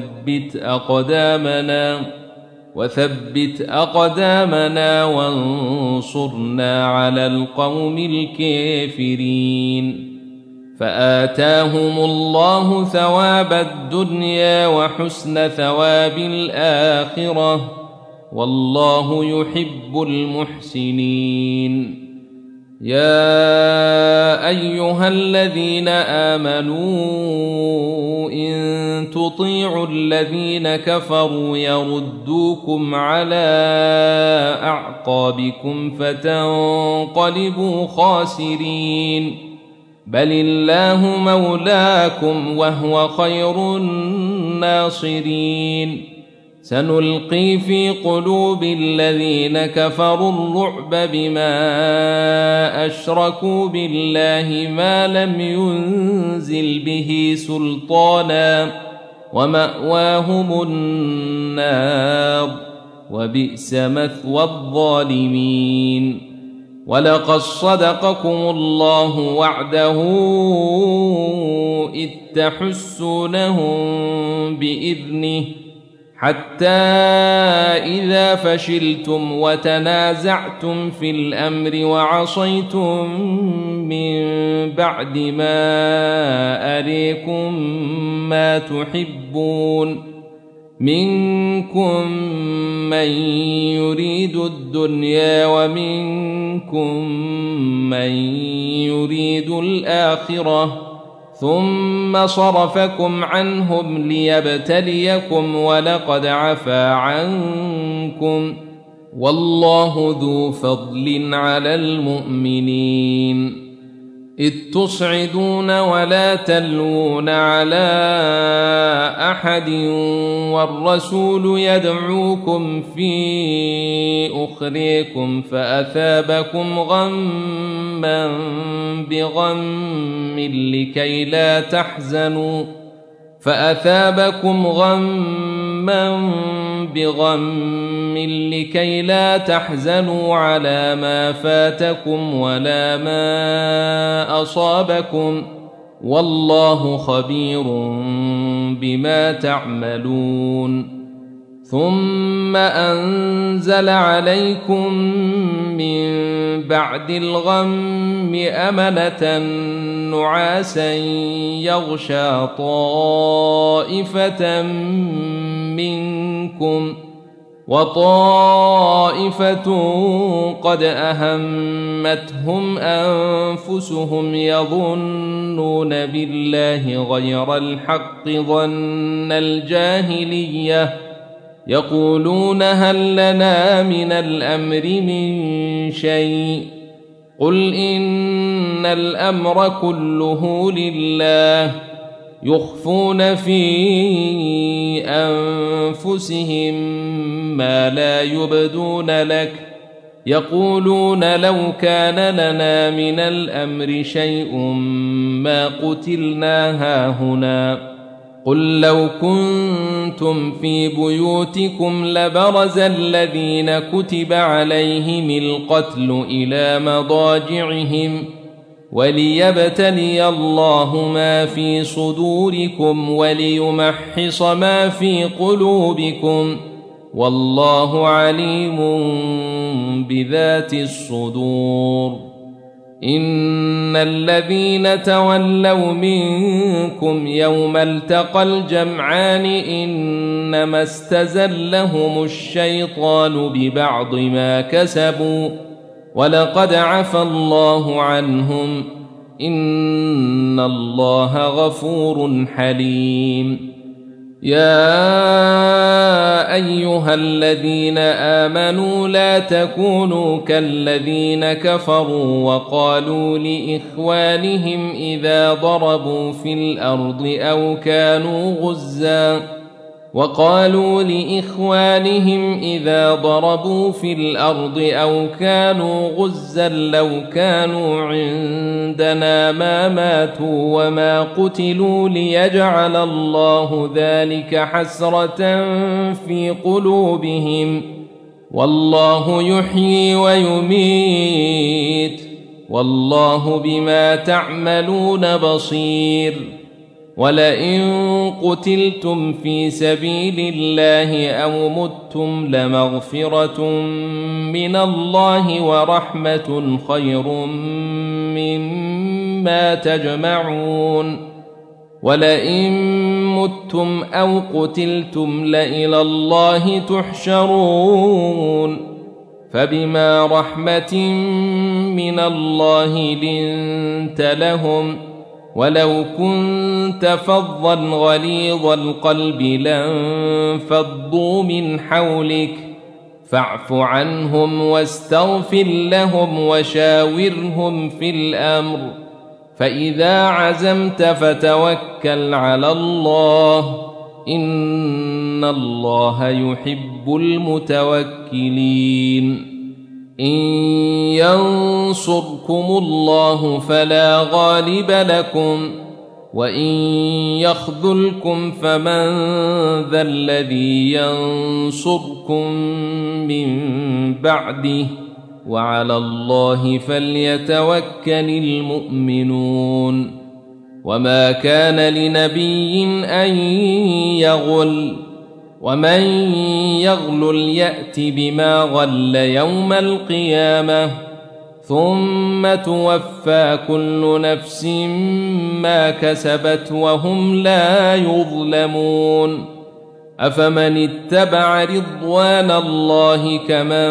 وثبت أقدامنا وانصرنا على القوم الكافرين فآتاهم الله ثواب الدنيا وحسن ثواب الآخرة والله يحب المحسنين يا أيها الذين آمنوا إن تطيعوا الذين كفروا يردوكم على أعقابكم فتنقلبوا خاسرين بل الله مولاكم وهو خير الناصرين سنلقي في قلوب الذين كفروا الرعب بما أشركوا بالله ما لم ينزل به سلطانا ومأواهم النار وبئس مثوى الظالمين ولقد صدقكم الله وعده إذ تحسونهم بإذنه حتى إذا فشلتم وتنازعتم في الأمر وعصيتم من بعد ما أريكم ما تحبون منكم من يريد الدنيا ومنكم من يريد الآخرة ثم صرفكم عنهم ليبتليكم ولقد عفا عنكم والله ذو فضل على المؤمنين إذ تصعدون ولا تلوون على أحد والرسول يدعوكم في أخريكم فأثابكم غما بغم لكي لا تحزنوا على ما فاتكم ولا ما أصابكم والله خبير بما تعملون ثم أنزل عليكم من بعد الغم أمنة نعاسا يغشى طائفة منكم وطائفة قد أهمتهم أنفسهم يظنون بالله غير الحق ظن الجاهلية يقولون هل لنا من الأمر من شيء قل إن الأمر كله لله يخفون في أنفسهم ما لا يبدون لك يقولون لو كان لنا من الأمر شيء ما قتلنا هاهنا قل لو كنتم في بيوتكم لبرز الذين كتب عليهم القتل إلى مضاجعهم وليبتلي الله ما في صدوركم وليمحص ما في قلوبكم والله عليم بذات الصدور إن الذين تولوا منكم يوم التقى الجمعان إنما استزلهم الشيطان ببعض ما كسبوا ولقد عفى الله عنهم إن الله غفور حليم يا أيها الذين آمنوا لا تكونوا كالذين كفروا وقالوا لإخوانهم إذا ضربوا في الأرض أو كانوا غزا لو كانوا عندنا ما ماتوا وما قتلوا ليجعل الله ذلك حسرة في قلوبهم والله يحيي ويميت والله بما تعملون بصير ولئن قتلتم في سبيل الله أو متم لمغفرة من الله ورحمة خير مما تجمعون ولئن متم أو قتلتم لإلى الله تحشرون فبما رحمة من الله لنت لهم، ولو كنت فظا غليظ القلب لانفضوا من حولك، فاعف عنهم واستغفر لهم وشاورهم في الأمر، فإذا عزمت فتوكل على الله، إن الله يحب المتوكلين. إن ينصركم الله فلا غالب لكم، وإن يخذلكم فمن ذا الذي ينصركم من بعده، وعلى الله فليتوكل المؤمنون. وما كان لنبي أن يغل، ومن يغلل يأت بما غل يوم القيامة، ثم توفى كل نفس ما كسبت وهم لا يظلمون. أفمن اتبع رضوان الله كمن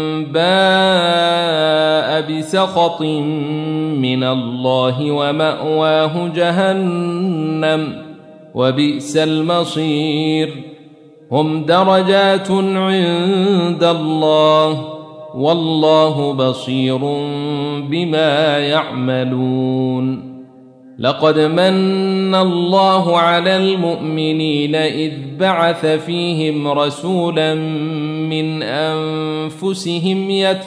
باء بسخط من الله ومأواه جهنم وبئس المصير. هم درجات عند الله والله بصير بما يعملون. لقد من الله على المؤمنين إذ بعث فيهم رسولا من أنفسهم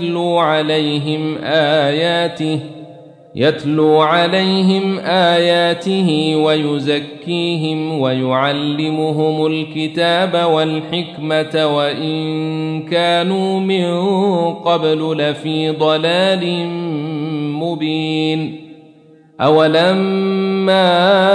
يتلو عليهم آياته ويزكيهم ويعلمهم الكتاب والحكمة وإن كانوا من قبل لفي ضلال مبين. أولما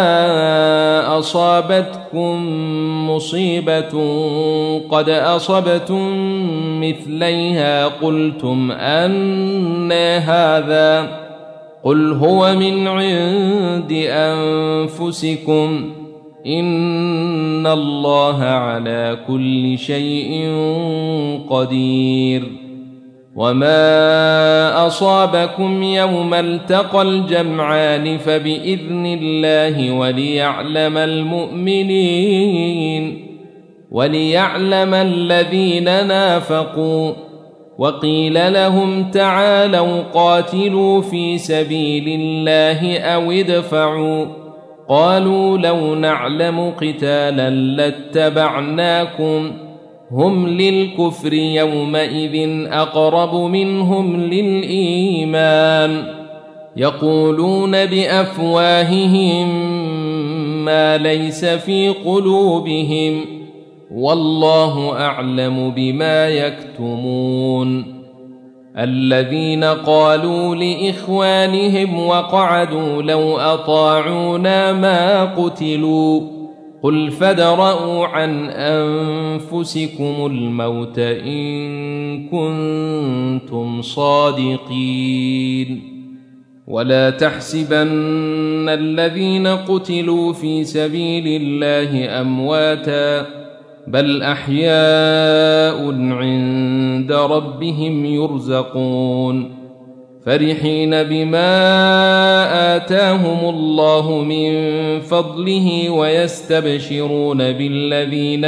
أصابتكم مصيبة قد أصبتم مثليها قلتم أنى هذا، قل هو من عند أنفسكم إن الله على كل شيء قدير. وما أصابكم يوم التقى الجمعان فبإذن الله وليعلم الذين نافقوا. وقيل لهم تعالوا قاتلوا في سبيل الله أو ادفعوا، قالوا لو نعلم قتالا لاتبعناكم، هم للكفر يومئذ أقرب منهم للإيمان، يقولون بأفواههم ما ليس في قلوبهم والله أعلم بما يكتمون. الذين قالوا لإخوانهم وقعدوا لو أطاعونا ما قتلوا، قل فادرءوا عن أنفسكم الموت إن كنتم صادقين. ولا تحسبن الذين قتلوا في سبيل الله أمواتا، بل أحياء عند ربهم يرزقون، فرحين بما آتاهم الله من فضله ويستبشرون بالذين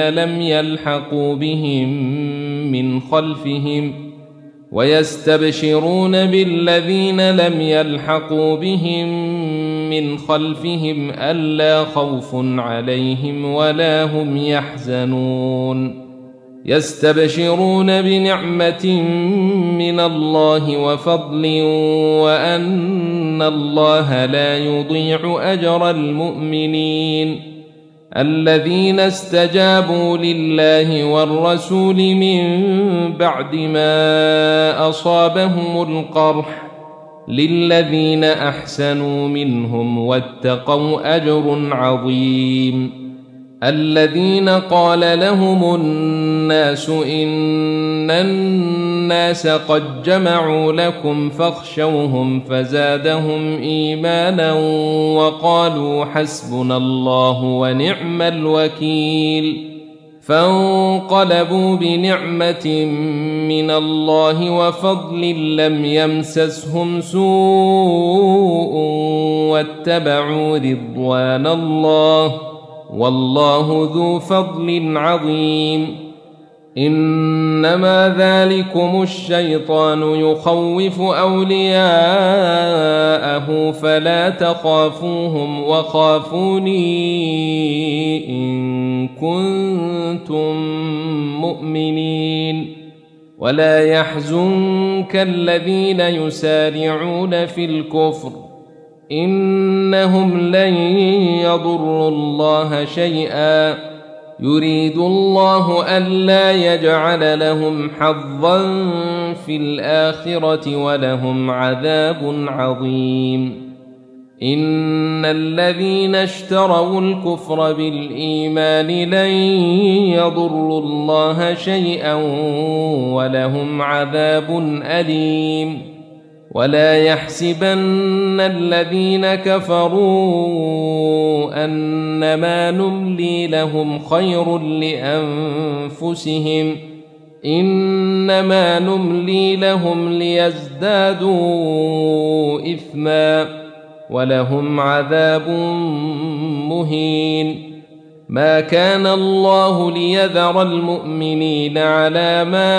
لم يلحقوا بهم من خلفهم ألا خوف عليهم ولا هم يحزنون. يستبشرون بنعمة من الله وفضل وأن الله لا يضيع أجر المؤمنين. الذين استجابوا لله والرسول من بعد ما أصابهم القرح للذين أحسنوا منهم واتقوا أجر عظيم. الذين قال لهم الناس إن الناس قد جمعوا لكم فاخشوهم فزادهم إيمانا وقالوا حسبنا الله ونعم الوكيل. فانقلبوا بنعمة من الله وفضل لم يمسسهم سوء واتبعوا رضوان الله والله ذو فضل عظيم. إنما ذلكم الشيطان يخوف أولياءه فلا تخافوهم وخافوني إن كنتم مؤمنين. ولا يحزنك الذين يسارعون في الكفر إنهم لن يضروا الله شيئا يريد الله ألا يجعل لهم حظا في الآخرة ولهم عذاب عظيم. إن الذين اشتروا الكفر بالإيمان لن يضروا الله شيئا ولهم عذاب أليم. ولا يحسبن الذين كفروا أنما نملي لهم خير لأنفسهم إنما نملي لهم ليزدادوا إثما ولهم عذاب مهين. ما كان الله ليذر المؤمنين على ما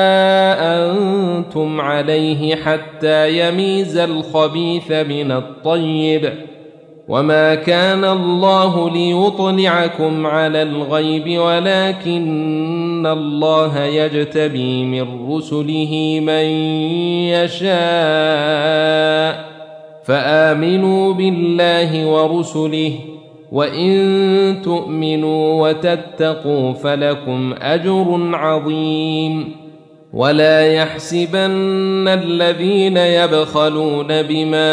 أنتم عليه حتى يميز الخبيث من الطيب وما كان الله ليطلعكم على الغيب ولكن الله يجتبي من رسله من يشاء فآمنوا بالله ورسله وإن تؤمنوا وتتقوا فلكم أجر عظيم. ولا يحسبن الذين يبخلون بما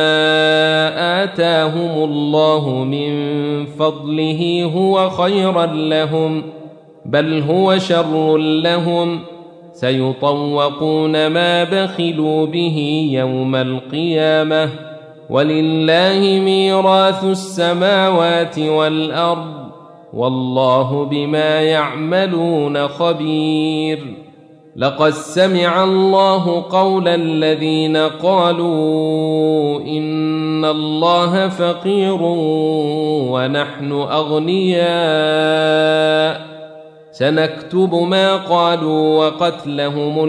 آتاهم الله من فضله هو خيرا لهم بل هو شر لهم سيطوقون ما بخلوا به يوم القيامة ولله ميراث السماوات والأرض والله بما يعملون خبير. لقد سمع الله قول الذين قالوا إن الله فقير ونحن أغنياء سنكتب ما قالوا وقتلهم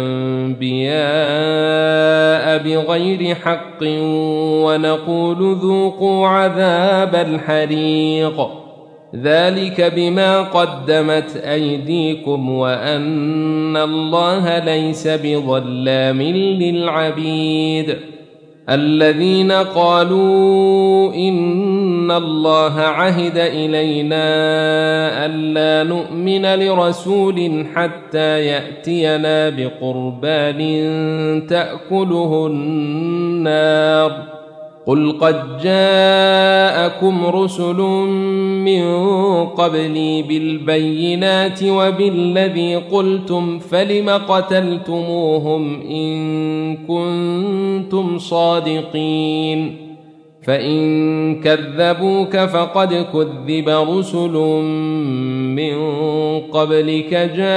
الأنبياء بغير حق ونقول ذوقوا عذاب الحريق ذلك بما قدمت أيديكم وأن الله ليس بظلام للعبيد. الذين قالوا إن الله عهد إلينا ألا نؤمن لرسول حتى يأتينا بقربان تأكله النار قل قد جاءكم رسل من قبلي بالبينات وبالذي قلتم فلم قتلتموهم إن كنتم صادقين فإن كذبوك فقد كذب رسل من قبلك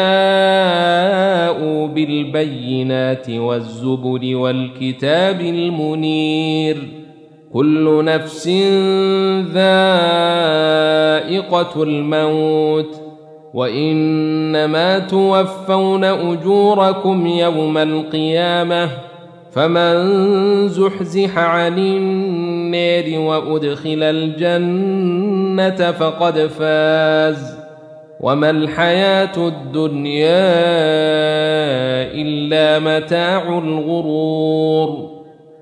جاءوا بالبينات والزبر والكتاب المنير كل نفس ذائقة الموت وإنما توفون أجوركم يوم القيامة فمن زحزح عن النار وأدخل الجنة فقد فاز وما الحياة الدنيا إلا متاع الغرور.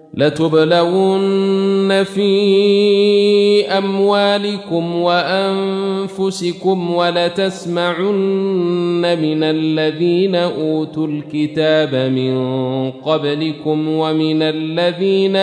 لتبلون في أموالكم وأنفسكم ولتسمعن من الذين أوتوا الكتاب من قبلكم ومن الذين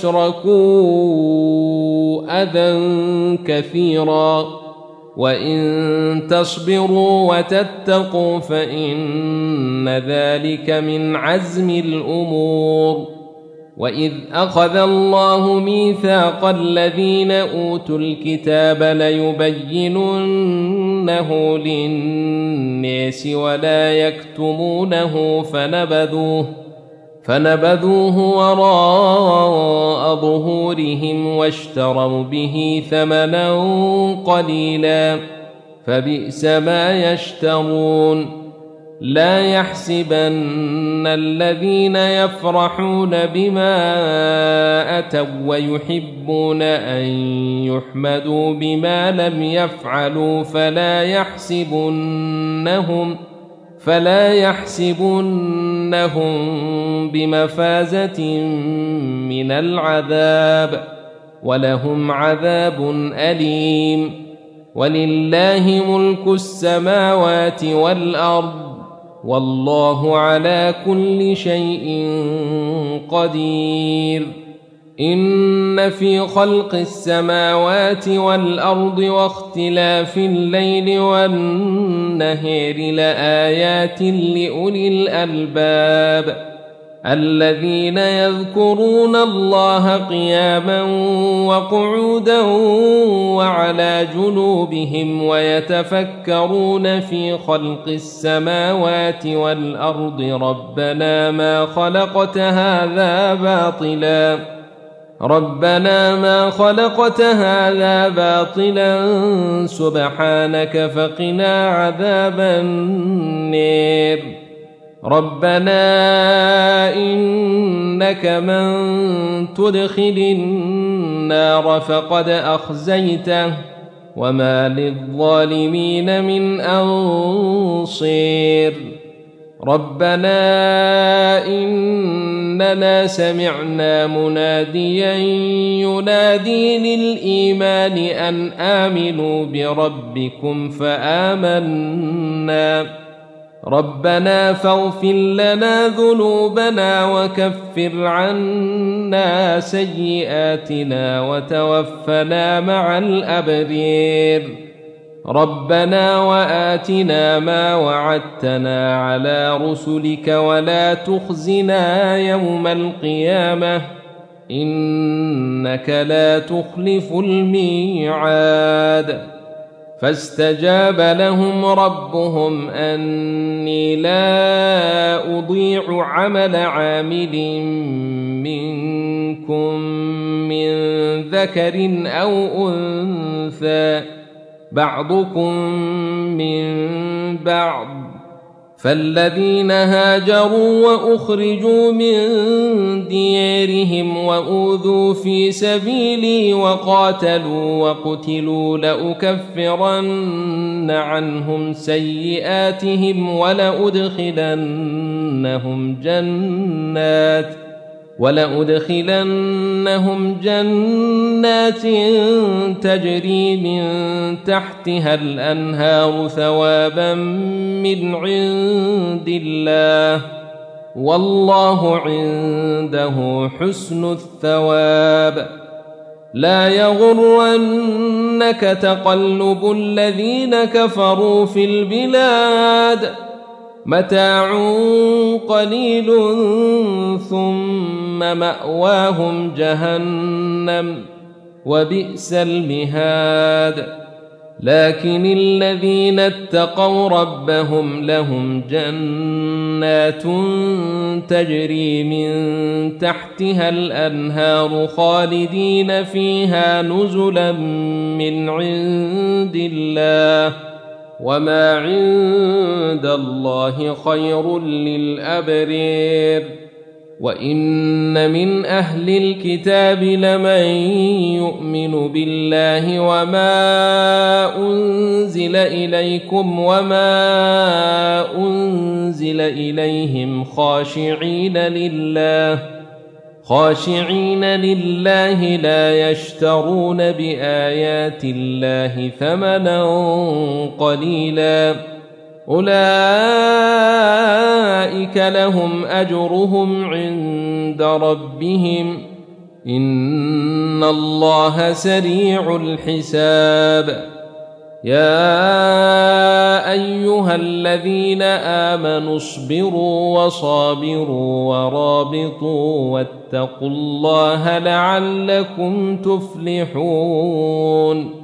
أشركوا أذى كثيرا وإن تصبروا وتتقوا فإن ذلك من عزم الأمور. وإذ أخذ الله ميثاق الذين أوتوا الكتاب ليبيننه للناس ولا يكتمونه فنبذوه وراء ظهورهم واشتروا به ثمنا قليلا فبئس ما يشترون. لا يحسبن الذين يفرحون بما أتوا ويحبون أن يحمدوا بما لم يفعلوا فلا يحسبنهم بمفازة من العذاب ولهم عذاب أليم. ولله ملك السماوات والأرض والله على كل شيء قدير. إن في خلق السماوات والأرض واختلاف الليل والنهار لآيات لأولي الألباب الذين يذكرون الله قياما وقعودا وعلى جنوبهم ويتفكرون في خلق السماوات والأرض ربنا ما خلقت هذا باطلا سبحانك فقنا عذاب النار. ربنا إنك من تدخل النار فقد أخزيته وما للظالمين من أنصير. ربنا إننا سمعنا مناديا ينادي للإيمان أن آمنوا بربكم فآمنا. ربنا فاغفر لنا ذنوبنا وكفر عنا سيئاتنا وتوفنا مع الأبرار. ربنا وآتنا ما وعدتنا على رسلك ولا تخزنا يوم القيامة إنك لا تخلف الميعاد. فاستجاب لهم ربهم أني لا أضيع عمل عامل منكم من ذكر أو أنثى بعضكم من بعض. فالذين هاجروا وأخرجوا من ديارهم وأوذوا في سبيلي وقاتلوا وقتلوا لأكفرن عنهم سيئاتهم ولأدخلنهم جنات تجري من تحتها الأنهار ثوابا من عند الله والله عنده حسن الثواب. لا يغرنك تقلب الذين كفروا في البلاد متاع قليل ثم مأواهم جهنم وبئس المهاد. لكن الذين اتقوا ربهم لهم جنات تجري من تحتها الأنهار خالدين فيها نزلا من عند الله وما عند الله خير للأبرار. وإن من أهل الكتاب لمن يؤمن بالله وما أنزل إليكم وما أنزل إليهم خاشعين لله لا يشترون بآيات الله ثمنا قليلا أولئك لهم أجرهم عند ربهم إن الله سريع الحساب. يا أيها الذين آمنوا اصبروا وصابروا ورابطوا واتقوا الله لعلكم تفلحون.